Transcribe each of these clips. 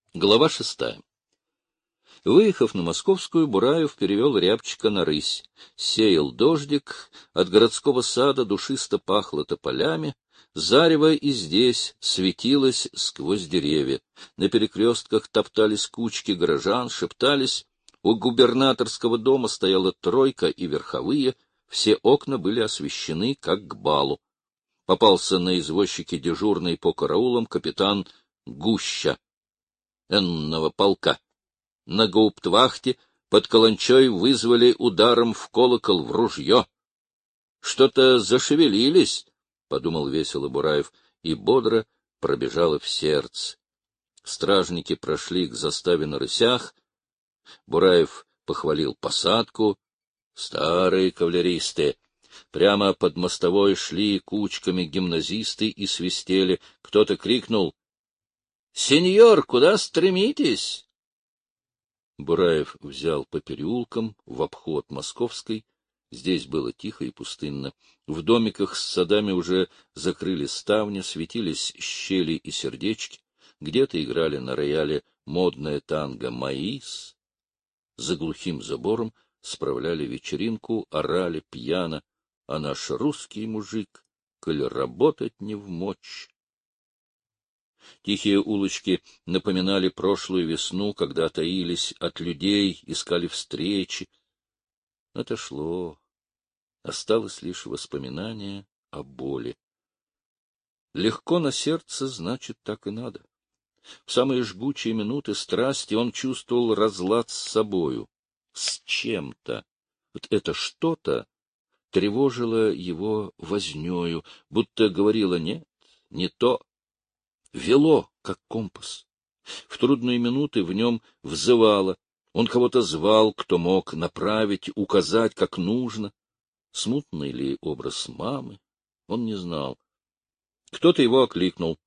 Глава 6. Выехав на Московскую, Бураев перевел Рябчика на рысь. Сеял дождик, от городского сада душисто пахло тополями, зарево и здесь светилось сквозь деревья. На перекрестках топтались кучки горожан, шептались. У губернаторского дома стояла тройка и верховые, все окна были освещены, как к балу. Попался на извозчике дежурный по караулам капитан Гуща энного полка. На гауптвахте под каланчой вызвали ударом в колокол в ружье. — Что-то зашевелились, — подумал весело Бураев, и бодро пробежало в сердце. Стражники прошли к заставе на рысях. Бураев похвалил посадку. Старые кавалеристы. Прямо под мостовой шли кучками гимназисты и свистели. Кто-то крикнул: — Сеньор, куда стремитесь? Бураев взял по переулкам в обход Московской. Здесь было тихо и пустынно. В домиках с садами уже закрыли ставни, светились щели и сердечки. Где-то играли на рояле модное танго «Маис». За глухим забором справляли вечеринку, орали пьяно: а наш русский мужик, коль работать не вмочь. Тихие улочки напоминали прошлую весну, когда таились от людей, искали встречи. Отошло. Осталось лишь воспоминание о боли. Легко на сердце, значит, так и надо. В самые жгучие минуты страсти он чувствовал разлад с собою, с чем-то. Вот это что-то тревожило его вознёю, будто говорило: нет, не то. Вело, как компас. В трудные минуты в нем взывало. Он кого-то звал, кто мог направить, указать, как нужно. Смутный ли образ мамы? Он не знал. Кто-то его окликнул.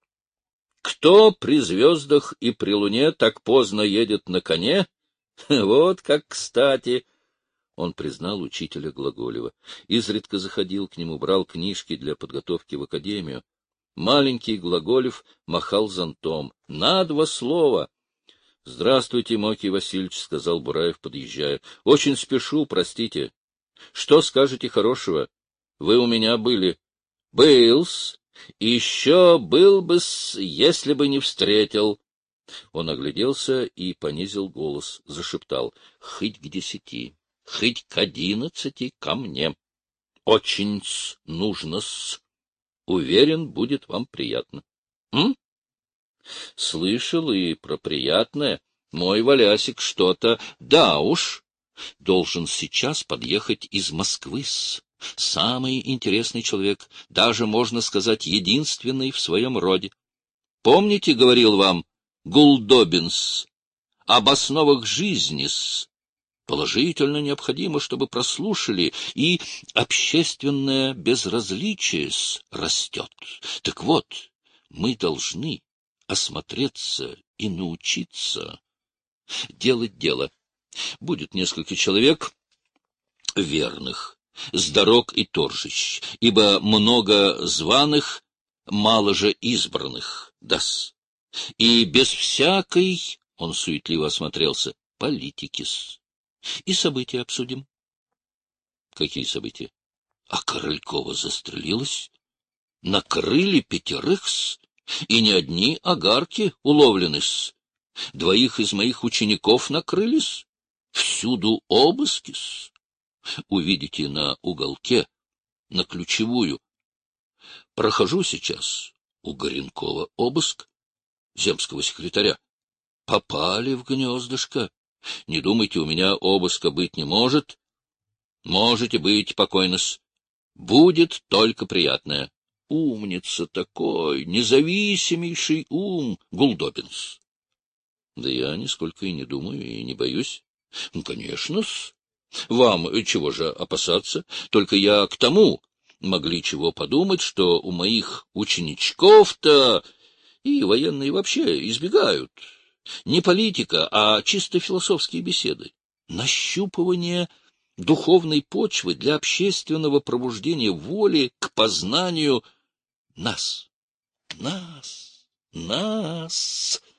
Кто при звездах и при луне так поздно едет на коне? Вот как кстати! Он признал учителя Глаголева. Изредка заходил к нему, брал книжки для подготовки в академию. Маленький Глаголев махал зонтом. — На 2 слова! — Здравствуйте, Мокий Васильевич, — сказал Бураев, подъезжая. — Очень спешу, простите. Что скажете хорошего? Вы у меня были. — Был-с. И еще был бы-с, если бы не встретил. Он огляделся и понизил голос, зашептал: — Хоть к 10, хоть к 11 ко мне. Очень-с нужно-с. Уверен, будет вам приятно. М? Слышал и про приятное. Мой Валясик что-то... Да уж, должен сейчас подъехать из Москвы-с. Самый интересный человек, даже, можно сказать, единственный в своем роде. Помните, говорил вам Гулдобин-с об основах жизни-с? Положительно необходимо, чтобы прослушали, и общественное безразличие растет. Так вот, мы должны осмотреться и научиться делать дело. Будет несколько человек верных, с дорог и торжищ, ибо много званых, мало же избранных, да-с. И без всякой, он суетливо осмотрелся, политики-с. И события обсудим. Какие события? А Королькова застрелилась. Накрыли 5-с, и не одни огарки уловлены-с. 2 из моих учеников накрылись. Всюду обыски-с. Увидите на уголке, на Ключевую. Прохожу сейчас у Горенкова обыск, земского секретаря. Попали в гнездышко. Не думайте, у меня обыска быть не может. Можете быть покойны-с. Будет только приятное. Умница такой, независимейший ум, Гулдобин-с. Да я нисколько и не думаю, и не боюсь. Ну, конечно-с. Вам чего же опасаться? Только я к тому. Могли чего подумать, что у моих ученичков-то и военные вообще избегают. Не политика, а чисто философские беседы. Нащупывание духовной почвы для общественного пробуждения воли к познанию нас. Нас.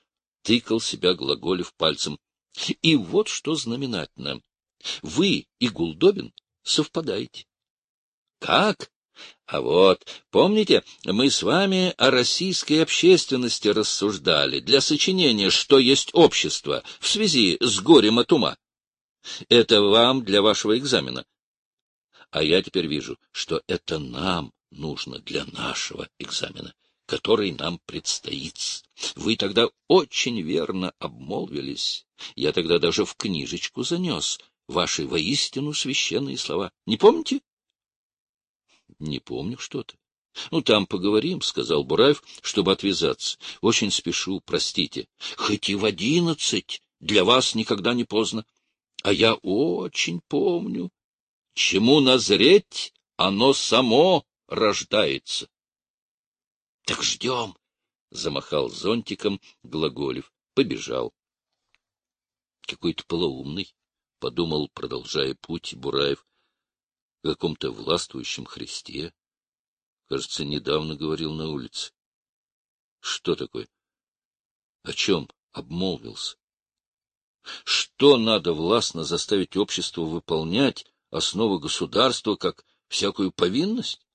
тыкал себя Глаголев пальцем. И вот что знаменательно. Вы и Гулдобин совпадаете. Как? А вот, помните, мы с вами о российской общественности рассуждали для сочинения «Что есть общество» в связи с горем от ума. Это вам для вашего экзамена. А я теперь вижу, что это нам нужно для нашего экзамена, который нам предстоит. Вы тогда очень верно обмолвились. Я тогда даже в книжечку занес ваши воистину священные слова. Не помните? — Не помню что-то. — Ну, там поговорим, — сказал Бураев, чтобы отвязаться. — Очень спешу, простите. Хоть и в 11, для вас никогда не поздно. А я очень помню. Чему назреть, оно само рождается. — Так ждем, — замахал зонтиком Глаголев. Побежал. — Какой-то полоумный, — подумал, продолжая путь, Бураев. О каком-то властвующем Христе. Кажется, недавно говорил на улице. Что такое? О чем обмолвился? Что надо властно заставить общество выполнять, основы государства, как всякую повинность?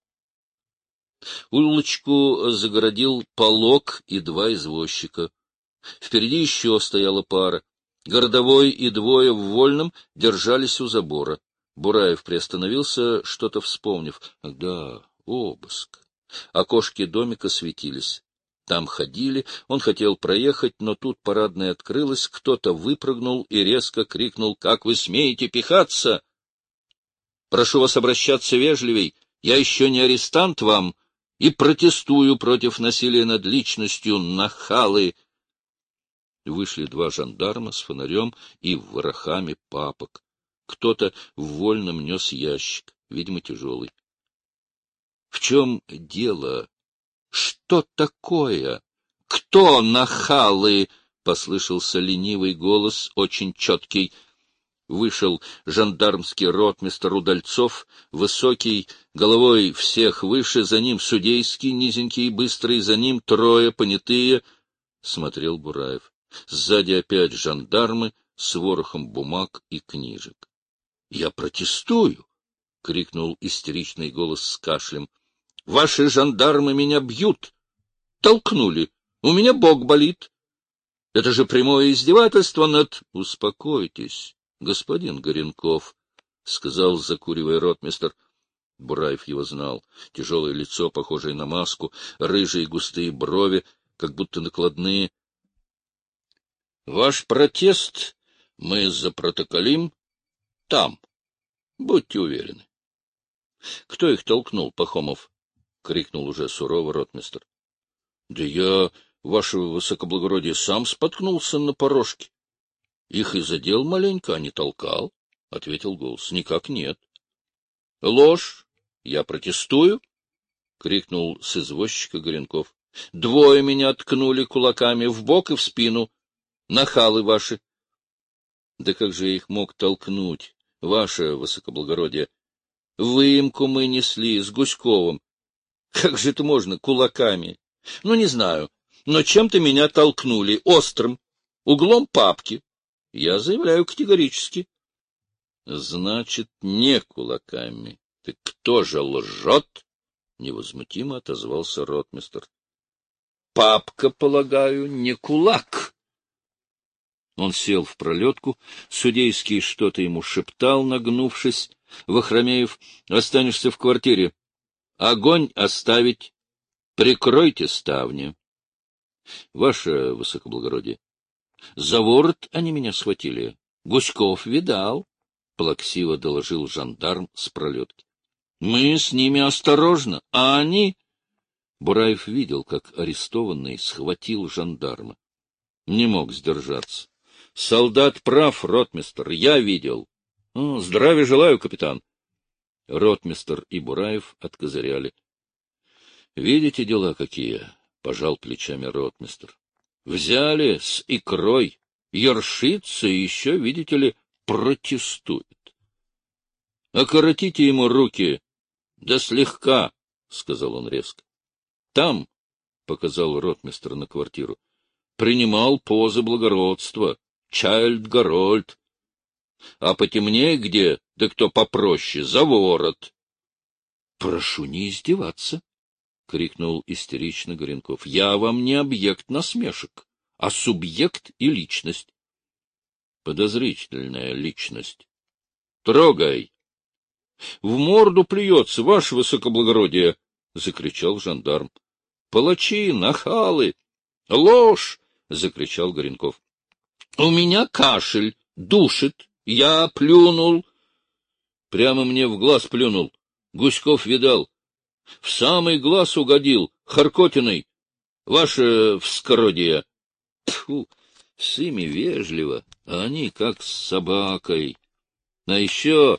Улочку загородил полог и 2 извозчика. Впереди еще стояла пара. Городовой и 2 в вольном держались у забора. Бураев приостановился, что-то вспомнив. Да, обыск. Окошки домика светились. Там ходили, он хотел проехать, но тут парадная открылась, кто-то выпрыгнул и резко крикнул: «Как вы смеете пихаться? Прошу вас обращаться вежливей, я еще не арестант вам и протестую против насилия над личностью, нахалы!» Вышли 2 жандарма с фонарем и ворохами папок. Кто-то в вольном нес ящик, видимо, тяжелый. — В чем дело? Что такое? Кто нахалы? — послышался ленивый голос, очень четкий. Вышел жандармский ротмистр Удальцов, высокий, головой всех выше, за ним судейский, низенький и быстрый, за ним 3 понятые. Смотрел Бураев. Сзади опять жандармы с ворохом бумаг и книжек. — Я протестую! — крикнул истеричный голос с кашлем. — Ваши жандармы меня бьют! Толкнули! У меня бок болит! Это же прямое издевательство над... — Успокойтесь, господин Горенков, — сказал, закуривая ротмистр. Бураев его знал. Тяжелое лицо, похожее на маску, рыжие густые брови, как будто накладные. — Ваш протест мы запротоколим там. Будьте уверены. — Кто их толкнул, Пахомов? — крикнул уже сурово ротмистр. — Да я, ваше высокоблагородие, сам споткнулся на порожке. — Их и задел маленько, а не толкал, — ответил голос. — Никак нет. — Ложь! Я протестую! — крикнул с извозчика Горенков. — 2 меня ткнули кулаками в бок и в спину. Нахалы ваши! — Да как же я их мог толкнуть, ваше высокоблагородие? Выемку мы несли с Гуськовым. Как же это можно кулаками? Ну, не знаю, но чем-то меня толкнули, острым, углом папки. Я заявляю категорически. Значит, не кулаками. Так кто же лжет? Невозмутимо отозвался ротмистр. Папка, полагаю, не кулак. Он сел в пролетку, судейский что-то ему шептал, нагнувшись. Вахромеев, останешься в квартире. Огонь оставить. Прикройте ставни. Ваше высокоблагородие, за ворот они меня схватили. Гуськов видал, — плаксиво доложил жандарм с пролетки. Мы с ними осторожно, а они... Бураев видел, как арестованный схватил жандарма. Не мог сдержаться. — Солдат прав, ротмистр, я видел. — Здравия желаю, капитан. Ротмистр и Бураев откозыряли. — Видите, дела какие? — пожал плечами ротмистр. — Взяли с икрой. Ершится и еще, видите ли, протестует. — Окоротите ему руки. — Да слегка, — сказал он резко. — Там, — показал ротмистр на квартиру, — принимал позы благородства, Чайльд-Гарольд. А потемнее где, да кто попроще, за ворот. — Прошу не издеваться, — крикнул истерично Горенков. — Я вам не объект насмешек, а субъект и личность. — Подозрительная личность. — Трогай! — В морду плюется, ваше высокоблагородие! — закричал жандарм. — Палачи, нахалы! — Ложь! — закричал Горенков. — У меня кашель, душит, я плюнул. Прямо мне в глаз плюнул. Гуськов видал. В самый глаз угодил, Харкотиной. Ваше вскородие. Тьфу, с ими вежливо, а они как с собакой. А еще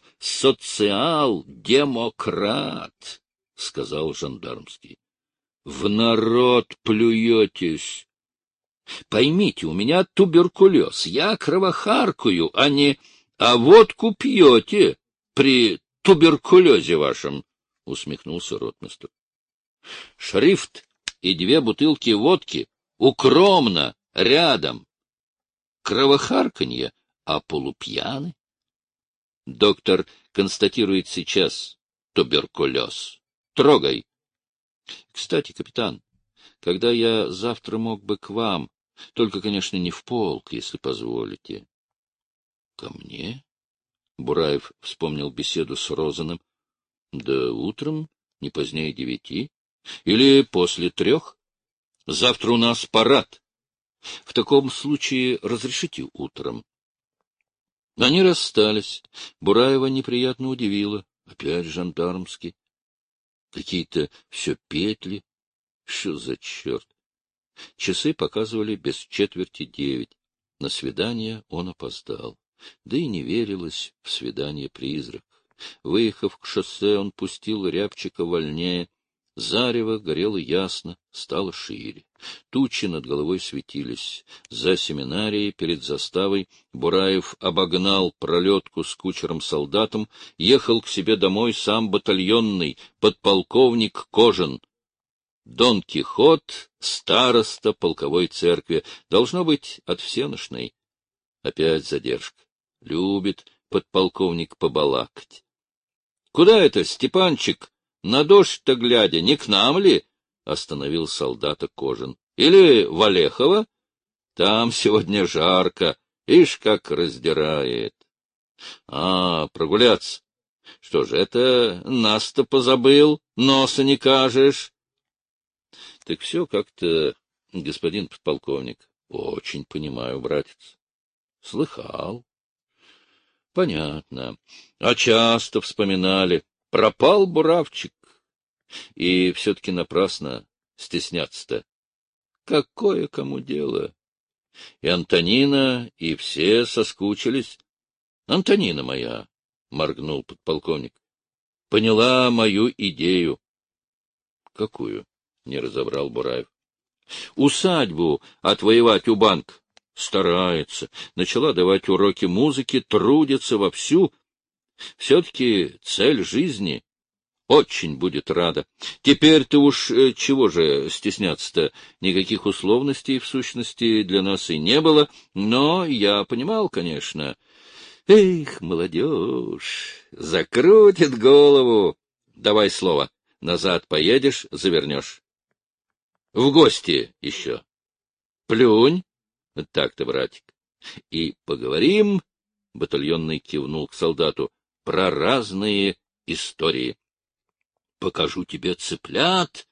социал-демократ, — сказал жандармский. — В народ плюетесь. Поймите, у меня туберкулез, я кровохаркаю, а водку пьете при туберкулезе вашем, — усмехнулся ротмистр. — Шрифт и 2 бутылки водки укромно, рядом. Кровохарканье, а полупьяны. Доктор констатирует сейчас туберкулез. Трогай. Кстати, капитан, когда я завтра мог бы к вам, только, конечно, не в полк, если позволите. — Ко мне? — Бураев вспомнил беседу с Розаным. — Да утром, не позднее 9. Или после 3. Завтра у нас парад. В таком случае разрешите утром. Они расстались. Бураева неприятно удивило. Опять жандармский. Какие-то все петли. Что за черт? Часы показывали без 8:45. На свидание он опоздал. Да и не верилось в свидание-призрак. Выехав к шоссе, он пустил Рябчика вольнее. Зарево горело ясно, стало шире. Тучи над головой светились. За семинарией, перед заставой, Бураев обогнал пролетку с кучером-солдатом, ехал к себе домой сам батальонный, подполковник Кожин. Дон Кихот, староста полковой церкви, должно быть, от всеношной. Опять задержка. Любит подполковник побалакать. — Куда это, Степанчик? На дождь-то глядя, не к нам ли? — остановил солдата Кожин. — Или в Олехово? Там сегодня жарко, ишь как раздирает. — А, прогуляться. Что же это, нас-то позабыл, носа не кажешь? — Так все как-то, господин подполковник. — Очень понимаю, братец. — Слыхал. — Понятно. А часто вспоминали. Пропал буравчик. И все-таки напрасно стесняться-то. Какое кому дело? И Антонина, и все соскучились. Антонина моя, — моргнул подполковник, — поняла мою идею. — Какую? — не разобрал Бураев. — Усадьбу отвоевать у банка. Старается. Начала давать уроки музыки, трудится вовсю. Все-таки цель жизни. Очень будет рада. Теперь-то уж чего же стесняться-то? Никаких условностей, в сущности, для нас и не было. Но я понимал, конечно. Эх, молодежь, закрутит голову. Давай слово. Назад поедешь, завернешь. В гости еще. Плюнь. Так-то, братик. И поговорим, — батальонный кивнул к солдату, — про разные истории. Покажу тебе цыплят,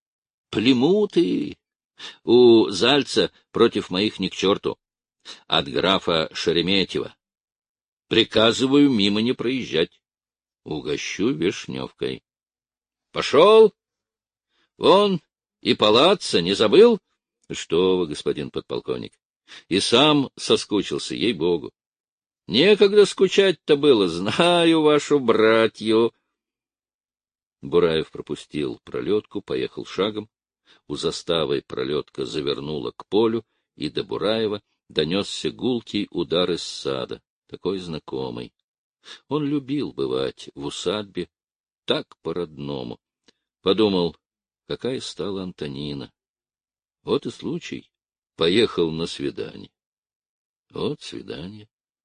племуты. У Зальца против моих ни к черту. От графа Шереметьева. Приказываю мимо не проезжать. Угощу вишневкой. Пошел? Вон и палаццо не забыл? Что вы, господин подполковник. И сам соскучился, ей-богу. Некогда скучать-то было, знаю вашу братью. Бураев пропустил пролетку, поехал шагом. У заставы пролетка завернула к полю, и до Бураева донесся гулкий удар из сада, такой знакомый. Он любил бывать в усадьбе, так по-родному. Подумал, какая стала Антонина. Вот и случай поехал на свидание. Вот свидание.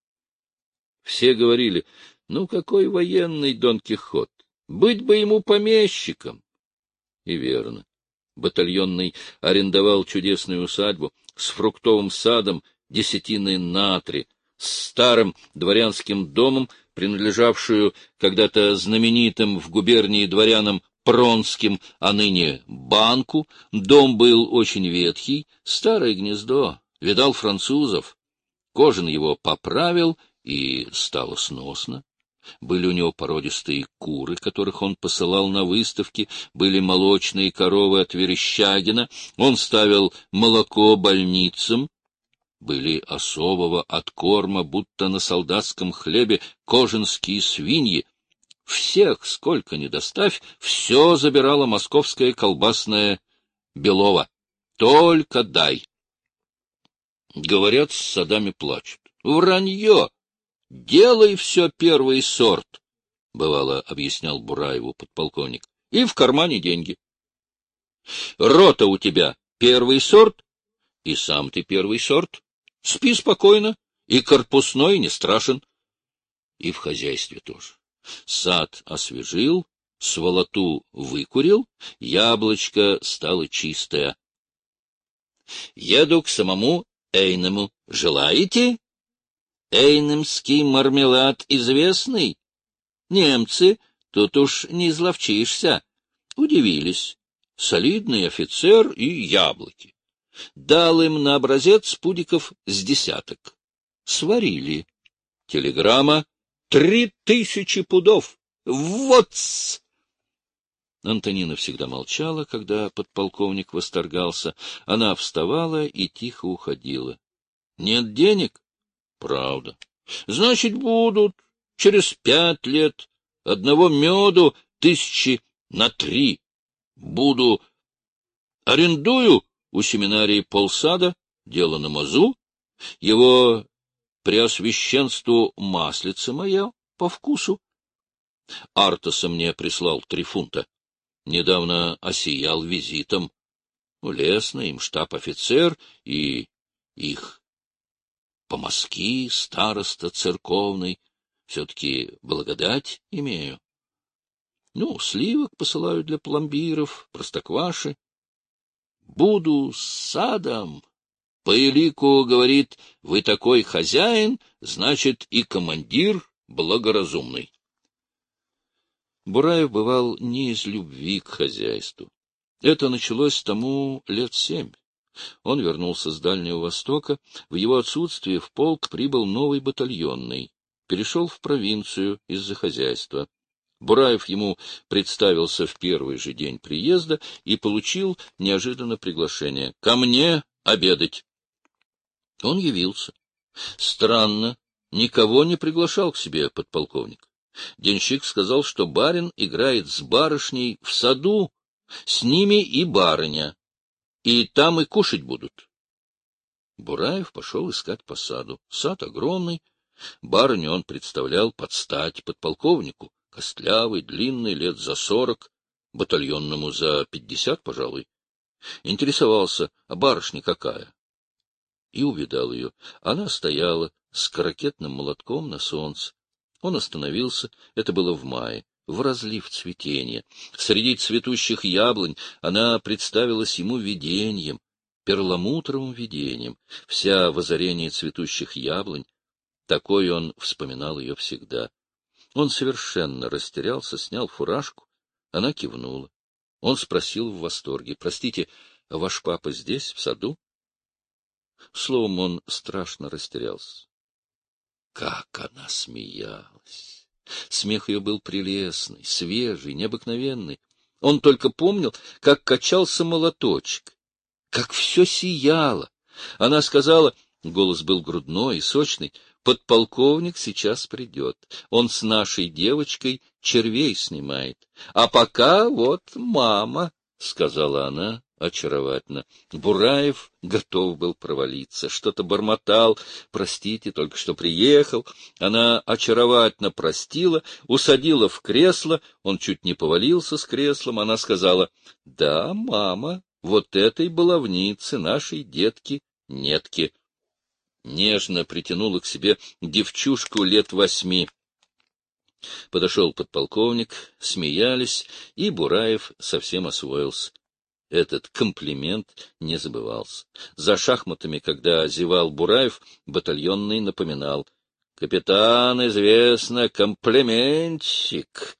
Все говорили, ну какой военный Дон Кихот, быть бы ему помещиком. И верно. Батальонный арендовал чудесную усадьбу с фруктовым садом десятины на 3, с старым дворянским домом, принадлежавшую когда-то знаменитым в губернии дворянам Пронским, а ныне банку. Дом был очень ветхий, старое гнездо, видал французов. Кожин его поправил, и стало сносно. Были у него породистые куры, которых он посылал на выставки, были молочные коровы от Верещагина, он ставил молоко больницам, были особого откорма, будто на солдатском хлебе, кожинские свиньи. Всех, сколько ни доставь, все забирала московская колбасная Белова. Только дай. Говорят, с садами плачут. Вранье! Делай все первый сорт, — бывало объяснял Бураеву подполковник, — и в кармане деньги. Рота у тебя первый сорт, и сам ты первый сорт. Спи спокойно, и корпусной не страшен. И в хозяйстве тоже. Сад освежил, сволоту выкурил, яблочко стало чистое. Еду к самому Эйнему. Желаете? Эйнемский мармелад известный? Немцы, тут уж не изловчишься. Удивились. Солидный офицер и яблоки. Дал им на образец пудиков с 10. Сварили. Телеграмма: 3000 пудов. Вот-с! Антонина всегда молчала, когда подполковник восторгался. Она вставала и тихо уходила. Нет денег? Правда. Значит, будут. Через 5 лет. Одного меду 3 буду. Арендую у семинарии полсада, дело на мазу. Его преосвященству маслица моя по вкусу. Артаса мне прислал 3 фунта. Недавно осиял визитом. Лестно им штаб-офицер и их помазки, староста церковный. Все-таки благодать имею. Ну, сливок посылаю для пломбиров, простокваши. Буду с садом. По элику, говорит, вы такой хозяин, значит, и командир благоразумный. Бураев бывал не из любви к хозяйству. Это началось тому лет 7. Он вернулся с Дальнего Востока. В его отсутствие в полк прибыл новый батальонный. Перешел в провинцию из-за хозяйства. Бураев ему представился в первый же день приезда и получил неожиданно приглашение. — Ко мне обедать. Он явился. Странно, никого не приглашал к себе подполковник. Денщик сказал, что барин играет с барышней в саду, с ними и барыня, и там и кушать будут. Бураев пошел искать по саду. Сад огромный. Барыню он представлял под стать подполковнику, костлявый, длинный, лет за 40, батальонному за 50, пожалуй. Интересовался, а барышня какая? И увидал ее. Она стояла с каракетным молотком на солнце. Он остановился, это было в мае, в разлив цветения. Среди цветущих яблонь она представилась ему видением, перламутровым видением, вся в озарении цветущих яблонь. Такой он вспоминал ее всегда. Он совершенно растерялся, снял фуражку. Она кивнула. Он спросил в восторге: — Простите, ваш папа здесь, в саду? Словом, он страшно растерялся. Как она смеялась! Смех ее был прелестный, свежий, необыкновенный. Он только помнил, как качался молоточек, как все сияло. Она сказала, голос был грудной и сочный: — Подполковник сейчас придет. Он с нашей девочкой червей снимает. А пока вот мама, — сказала она очаровательно. Бураев готов был провалиться, что-то бормотал. Простите, только что приехал. Она очаровательно простила, усадила в кресло. Он чуть не повалился с креслом. Она сказала: — Да, мама, вот этой баловнице, нашей детки, Нетки. Нежно притянула к себе девчушку лет 8. Подошел подполковник, смеялись, и Бураев совсем освоился. Этот комплимент не забывался. За шахматами, когда зевал Бураев, батальонный напоминал: «Капитан, известно, комплиментчик».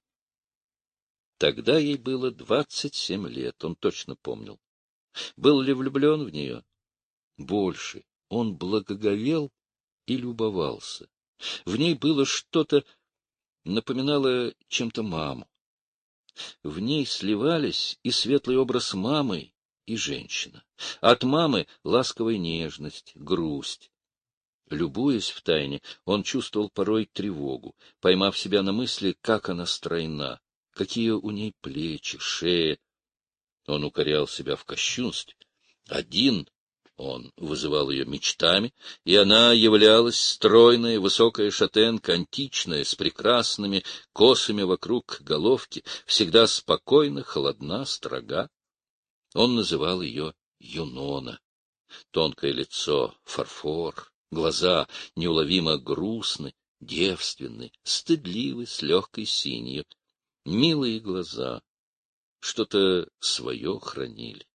Тогда ей было 27 лет, он точно помнил. Был ли влюблен в нее? Больше. Он благоговел и любовался. В ней было что-то, напоминало чем-то маму. В ней сливались и светлый образ мамы, и женщина. От мамы ласковая нежность, грусть. Любуясь втайне, он чувствовал порой тревогу, поймав себя на мысли, как она стройна, какие у ней плечи, шея. Он укорял себя в кощунстве. Один он вызывал ее мечтами, и она являлась стройная, высокая шатенка, античная, с прекрасными косами вокруг головки, всегда спокойна, холодна, строга. Он называл ее Юнона. Тонкое лицо, фарфор, глаза неуловимо грустны, девственны, стыдливы, с легкой синью. Милые глаза что-то свое хранили.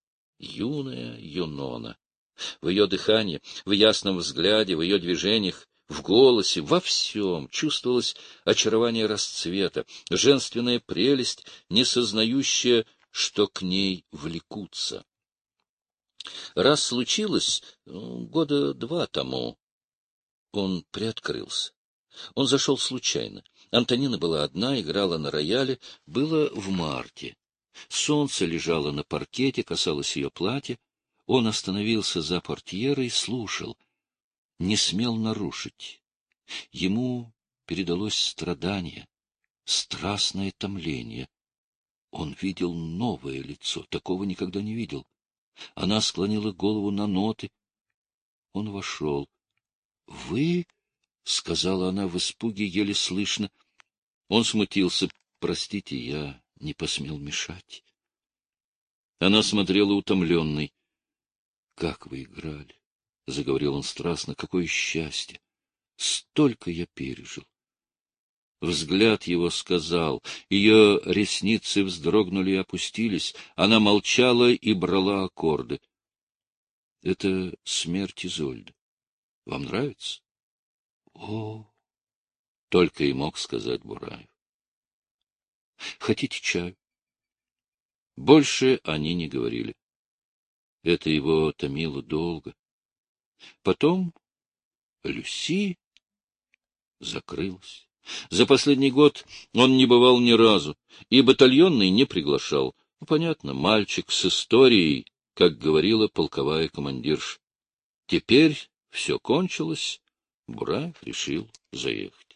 Юная Юнона. В ее дыхании, в ясном взгляде, в ее движениях, в голосе, во всем чувствовалось очарование расцвета, женственная прелесть, не сознающая, что к ней влекутся. Раз случилось, 2 года тому, он приоткрылся. Он зашел случайно. Антонина была одна, играла на рояле, было в марте. Солнце лежало на паркете, касалось ее платья. Он остановился за портьерой, слушал, не смел нарушить. Ему передалось страдание, страстное томление. Он видел новое лицо, такого никогда не видел. Она склонила голову на ноты. Он вошел. — Вы? — сказала она в испуге, еле слышно. Он смутился. — Простите, я не посмел мешать. Она смотрела утомленной. — Как вы играли! — заговорил он страстно. — Какое счастье! Столько я пережил! Взгляд его сказал, ее ресницы вздрогнули и опустились, она молчала и брала аккорды. — Это смерть Изольды. Вам нравится? — О! — только и мог сказать Бураев. — Хотите чаю? Больше они не говорили. Это его томило долго. Потом Люси закрылась. За последний год он не бывал ни разу, и батальонный не приглашал. Ну, понятно, мальчик с историей, как говорила полковая командирша. Теперь все кончилось, Бураев решил заехать.